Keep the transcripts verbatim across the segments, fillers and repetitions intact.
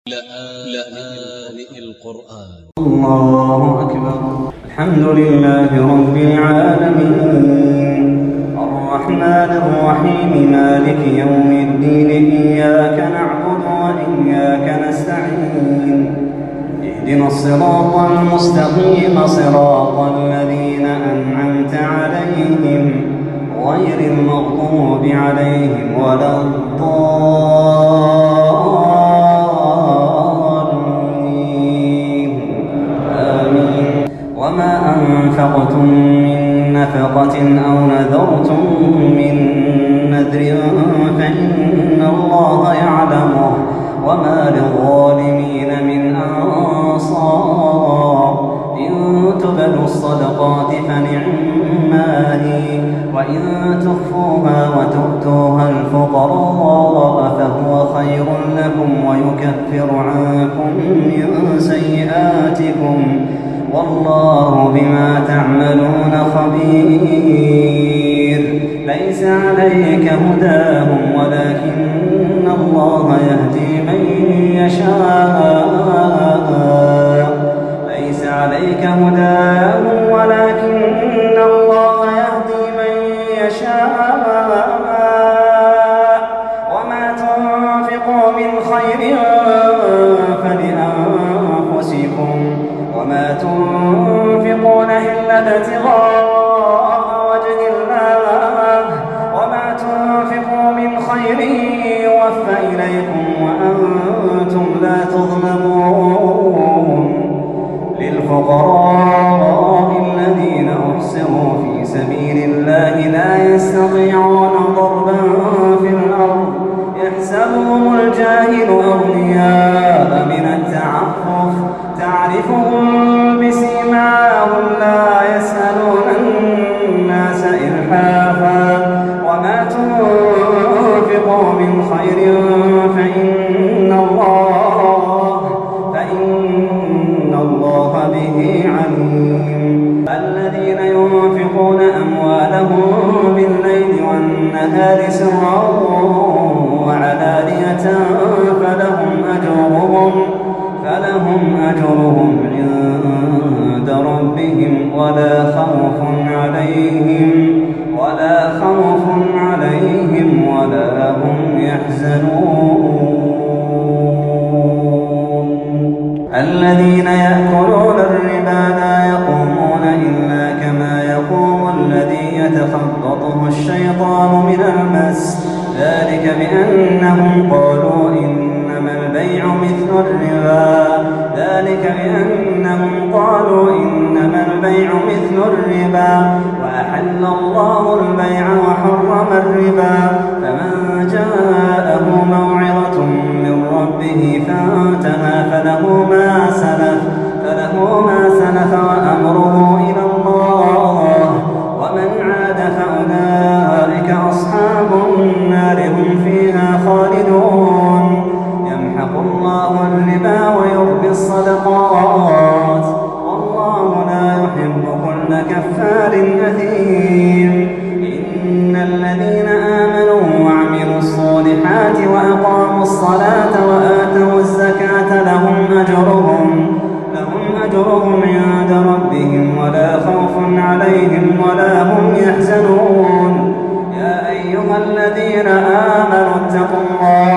لآن القرآن. الله أكبر. الحمد لله رب العالمين الرحمن الرحيم مالك يوم الدين إياك نعبد وإياك نستعين اهدنا الصراط المستقيم صراط الذين أنعمت عليهم غير المغضوب عليهم ولا الضالين آمين. وما أنفقتم من نفقة أو نذرتم من نذر فإن الله يعلمه وما للظالمين من أنصار إن تبدوا الصدقات فنعما هي وإن تخفوها وتؤتوها الفقراء فهو خير لكم ويكفر عنكم من سيئاتكم والله بما تعملون خبير. ليس عليك هداهم ولكن الله يهدي من يشاء ليس عليك هداهم ولكن الله يهدي من يشاء وما تنفقوا من خير فلأنفسكم وما تنفقون إلا ابتغاء وجه الله وما تنفقوا من خير يوفى إليكم وأنتم لا تظلمون. للفقراء الذين أحصروا في سبيل الله لا يستطيعون ضربا في الأرض يحسبهم الجاهل أغنياء من التعفف تعرفهم بسيماهم لا يسألون الناس إلحافا وما تنفقوا من خير فإن الله فإن الله به عليم. الذين ينفقون أموالهم بالليل والنهار سرا وعلانية فلهم أجرهم فلهم أجرهم عند ربهم ولا خوف عليهم ولا خوف عليهم ولا هم يحزنون. الذين يأكلون الربا لا يقومون إلا كما يقوم الذي يتخبطه الشيطان من المس ذلك بأنهم قالوا إنما البيع مثل الربا ذلك بأنهم قالوا إنما البيع مثل الربا وأحل الله البيع وحرم الربا فمن جاءه موعظة من ربه فانتهى فله ما سلف فله ما سلف وأمره إلى الله ومن عاد فأولئك أصحاب النار هم فيها خالدون. يمحق الله الربا ويربي الصدقات والله لا يحب كل كفار أثيم. إن الذين آمنوا وعملوا الصالحات وأقاموا الصلاة وآتوا الزكاة لهم أجرهم لهم أجرهم عند ربهم ولا خوف عليهم ولا هم يحزنون. يا أيها الذين آمنوا اتقوا الله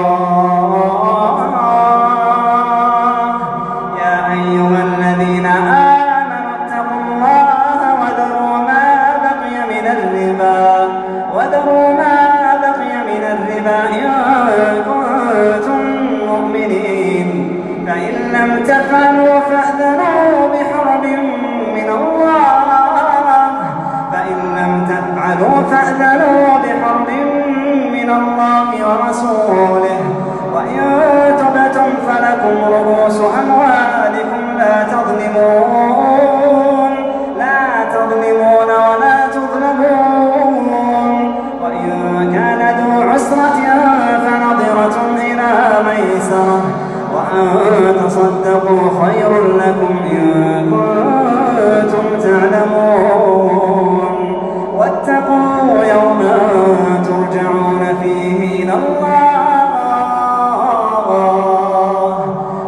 يا أيها الذين آمنوا اتقوا الله وذروا ما بقي من الربا وذروا ما بقي من الربا إن كنتم مؤمنين فإن لم تفعلوا فأذنوا بحرب من الله فإن لم تفعلوا فأذنوا بحرب من الله ورسوله وإن تبتم فلكم رؤوس أموالكم لا تظلمون لا تظلمون ولا تظلمون. وإن كان ذو عسرة فنظرة إلى ميسرة وأن تصدقوا خير لكم إن كنتم تعلمون. واتقوا يوما ترجعون فيه إلى الله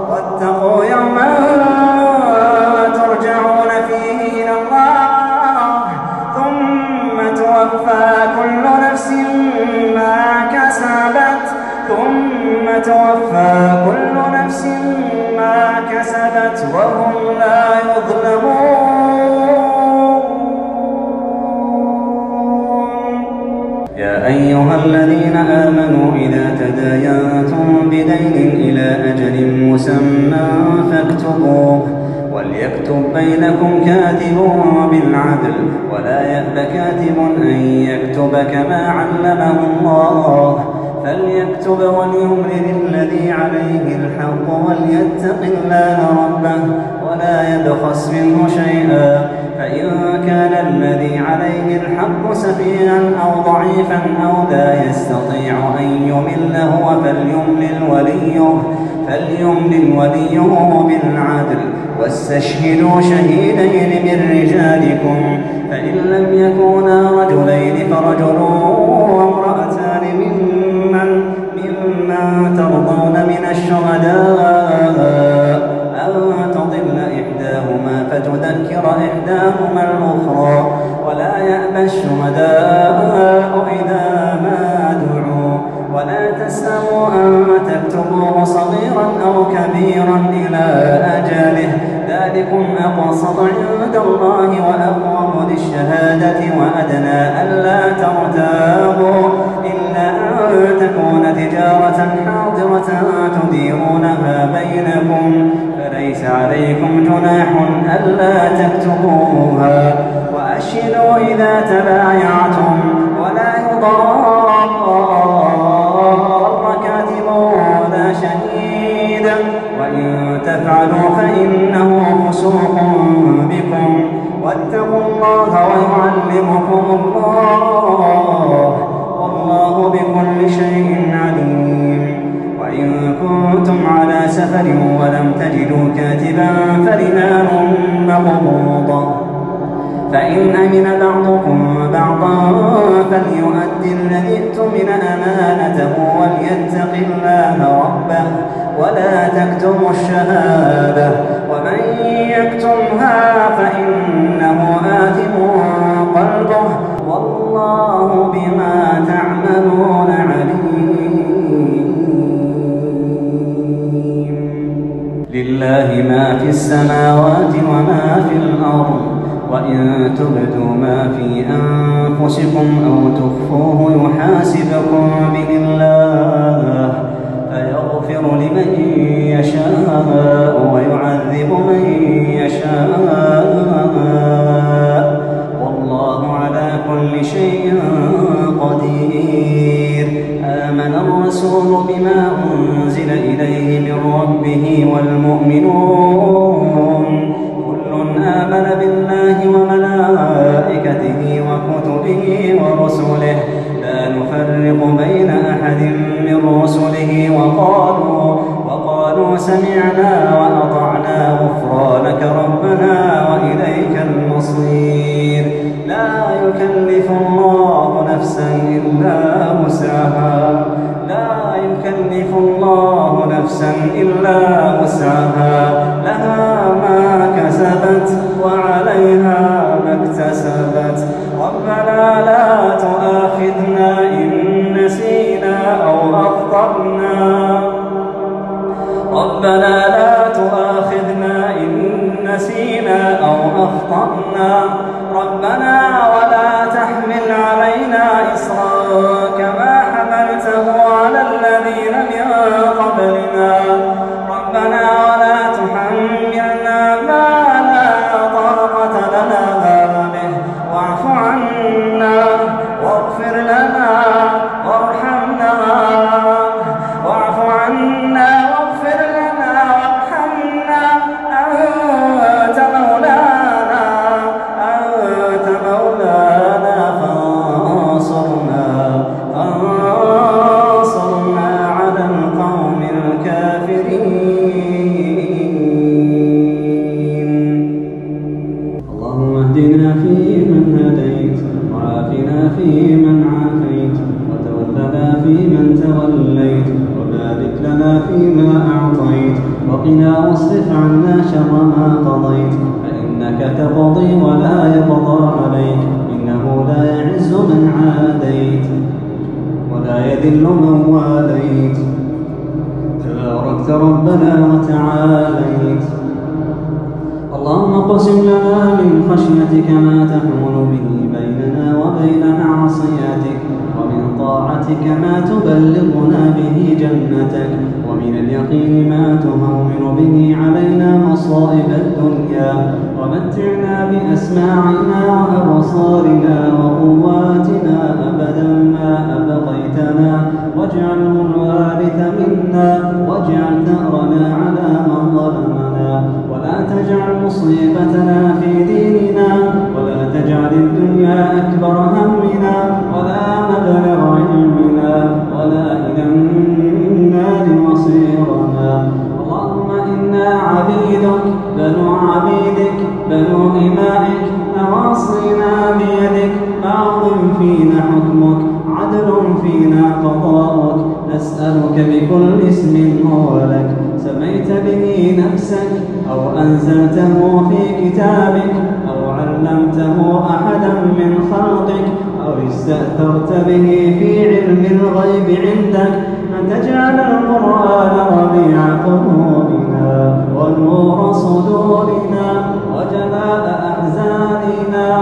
مسمى فاكتبوه وليكتب بينكم كاتب بالعدل ولا يأب كاتب أن يكتب كما علمه الله فليكتب وليملل الذي عليه الحق وليتق الله ربه ولا يبخس منه شيئا فإن كان الذي عليه الحق سفيها أو ضعيفا أو لا يستطيع أن يمل هو فليملل وليه فليملل وليه بالعدل واستشهدوا شهيدين من رجالكم فإن لم يكونا رجلين فرجل وامرأتان ممن ممن ترضون من الشهداء أن تضل إحداهما فتذكر إحداهما الأخرى ولا يأبى الشهداء إذا ما دعوا ولا تسأموا أن تكتبوه صغيرا أو كبيرا إلى أجله ذلكم أقسط عند الله وأقوم للشهادة وأدنى ألا ترتابوا إلا أن تكون تجارة حاضرة تديرونها بينكم فليس عليكم جناح ألا تكتبوها وأشهدوا إذا تبايعتم ولا يضار كاتب ولا شهيد وإن تفعلوا فإنه فسوق بكم واتقوا الله ويعلمكم الله والله بكل شيء عليم وإن كنتم على سفر ولم تجدوا كاتبا فرهان مقبوضة فإن أمن بعضكم بعضا فليؤدي الذي اؤتمن أمانته وليتق الله ربه ولا تكتموا الشهادة ومن يكتمها فإنه آثم قلبه والله بما تعملون عليم لله ما في السماوات وما في الأرض وإن تبدوا ما في أنفسكم أو تخفوه يحاسبكم به الله فيغفر لمن يشاء ويعذب من يشاء والله على كل شيء قدير آمن الرسول بما أنزل إليه من ربه والمؤمنون آمن بالله وملائكته وكتبه ورسله لا نفرق بين أحد من رسله وقالوا وقالوا سمعنا وأطعنا غفرانك ربنا وإليك المصير لا يكلف الله نفسا إلا وسعها لا يكلف الله نفسا إلا وسعها لها ما كسبت وعليها ما اكتسبت ربنا لا تؤاخذنا إن نسينا أو أخطأنا ربنا لا تؤاخذنا إن نسينا أو أخطأنا ربنا ولا تحمل علينا إصرا كما حملته على الذين من قبلنا ربنا ولا تحملنا ما لا طاقة لنا به واعف عنا واغفر لنا وارحمنا واعف عنا واغفر لنا وارحمنا أنت مولانا أنت مولانا فانصرنا فانصرنا على القوم الكافرين اللهم اهدنا فيمن هديت وعافنا فيمن عافيت وتولنا فيمن توليت وبارك لنا فيما أعطيت وقنا واصرف عنا شر ما قضيت فإنك تقضي ولا يقضى عليك إنه لا يعز من عاديت ولا يذل من واليت تباركت ربنا وتعاليت اللهم اقسم لنا من خشيتك ما تحول به بيننا وبين معصيتك ومن طاعتك طاعتك ما تبلغنا به جنتك، ومن اليقين ما تهون به علينا مصائب الدنيا، ومتعنا بأسماعنا وأبصارنا وقواتنا أبدا ما أبقيتنا، واجعله الوارث منا، واجعل ثأرنا على من ظلمنا، ولا تجعل مصيبتنا في ديننا، ولا تجعل الدنيا أكبر همنا ولا مبلغ علمنا ولا إلى النار مصيرنا. اللهم إنا عبيدك بنو عبيدك بنو إمائك، نواصينا بيدك، ماض فينا حكمك، عدل فينا قضاؤك، نسألك بكل اسم هو لك سميت به نفسك أو أنزلته في كتابك أو علمته أحدا من خلقك أو استأثرت به في علم الغيب عندك، أن تجعل القرآن ربيع قلوبنا ونور صدورنا وجلاء أحزاننا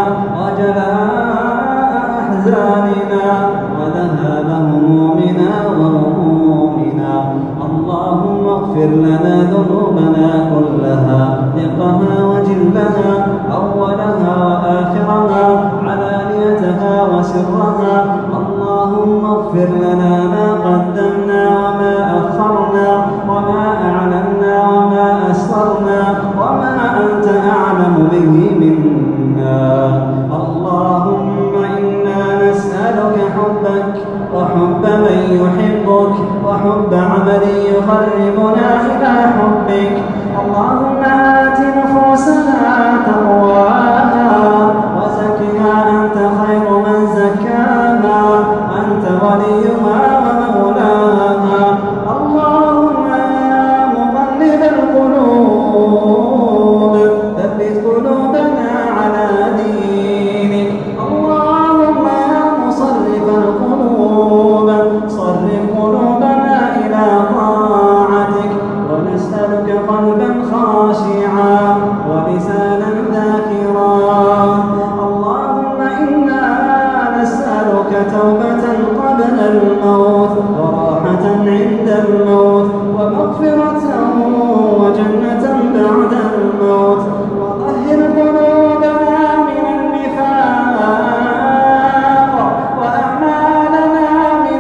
وجلاء أحزاننا وذهاب همومنا وغمومنا. اللهم اغفر لنا ذنوبنا كلها، دقها وجلها، أولها وآخرها، علانيتها وسرها. اللهم اغفر لنا ما قدمنا وما أخرنا وما أعلنا وما أسررنا وما أنت أعلم به منا. اللهم إنا نسألك حبك وحب من يحبك وحب عمل يقربنا إلى حبك. اللهم آت نفوسنا تقواها وزكها أنت خير من زكاها، أنت وليها ومولاها. اللهم يا مقلب القلوب ثبت قلوبنا على دينك. اللهم يا مصرف القلوب صرف قلوبنا إلى طاعتك، ونسألك قلبا خاشعا ولسانا ذاكرا. اللهم إنا نسألك توبة قبل الموت وراحة عند الموت ومغفرة وجنة بعد الموت، وطهر قلوبنا من النفاق وأعمالنا من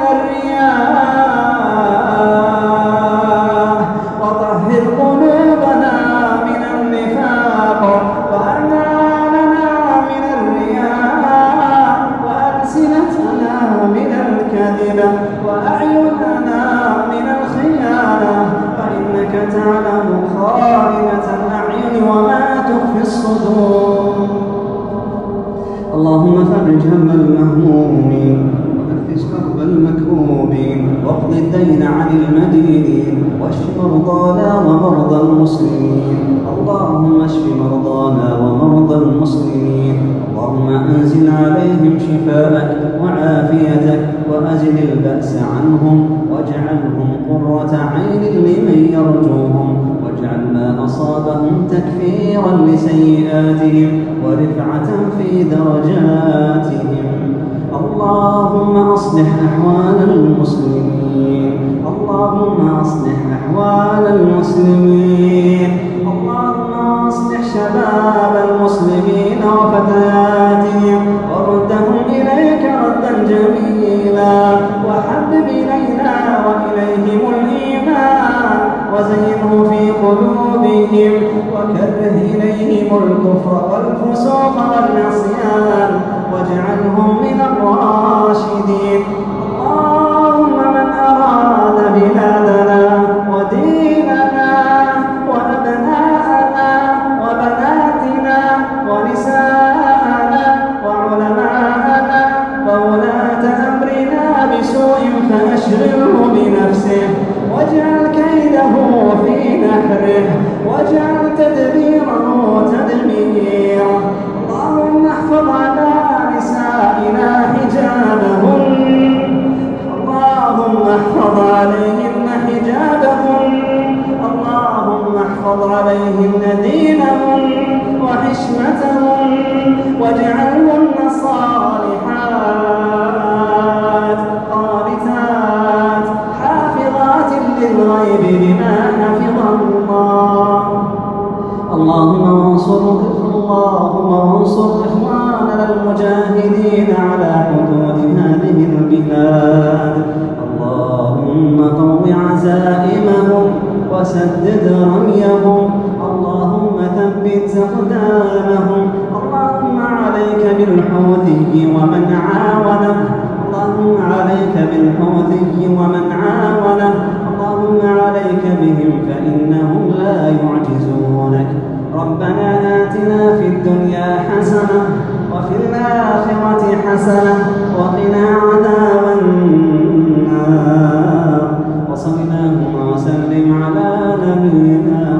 الرياء، وطهر قلوبنا من النفاق وأعمالنا من الرياء، وألسنتنا من الكذب وأعيننا من الخيانة، فإنك تعلم خائنة الأعين وما تخفي الصدور. اللهم فرج هم المهمومين ونفس كرب المكروبين واقض الدين عن المدينين واشف مرضانا ومرضى المسلمين. اللهم اشف مرضانا ومرضى المسلمين. اللهم انزل عليهم شفاءك وعافيتك وأزل البأس عنهم واجعلهم قرة عين لمن يرجوهم، واجعل ما أصابهم تكفيرا لسيئاتهم ورفعة في درجاتهم. اللهم أصلح أحوال المسلمين. اللهم أصلح أحوال المسلمين. اللهم أصلح شباب المسلمين وفتياتهم وردهم إليك ردا جميلا، وحبب إلينا وإليهم الإيمان وزينه في قلوبهم، وكره إليهم الكفر والفسوق والعصيان واجعلهم من الراشدين. اللهم من أراد بلادنا وديننا وأبناءنا وبناتنا ونساءنا وعلماءنا وولاة أمرنا بسوء فأشغله بنفسه، واجعل كيده في نحره، واجعل تدبيره تدميره. اللهم احفظ على نسائنا حجابهن، اللهم احفظ عليهن حجابهن، اللهم احفظ عليهن دينهن وحشمتهن، واجعلهن صالحات اللهم انصر اللهم انصر إخواننا المجاهدين على حدود هذه البلاد. اللهم قو عزائمهم وسدد رميهم. اللهم ثبت أقدامهم. اللهم عليك بالحوثي ومن عاونه. اللهم عليك بالحوثي ومن عاونه. اللهم عليك بهم فإنهم لا يعجزونك. ربنا آتنا في الدنيا حسنة وفي الآخرة حسنة وقنا عذاب النار. وصلى اللهم وسلم على نبينا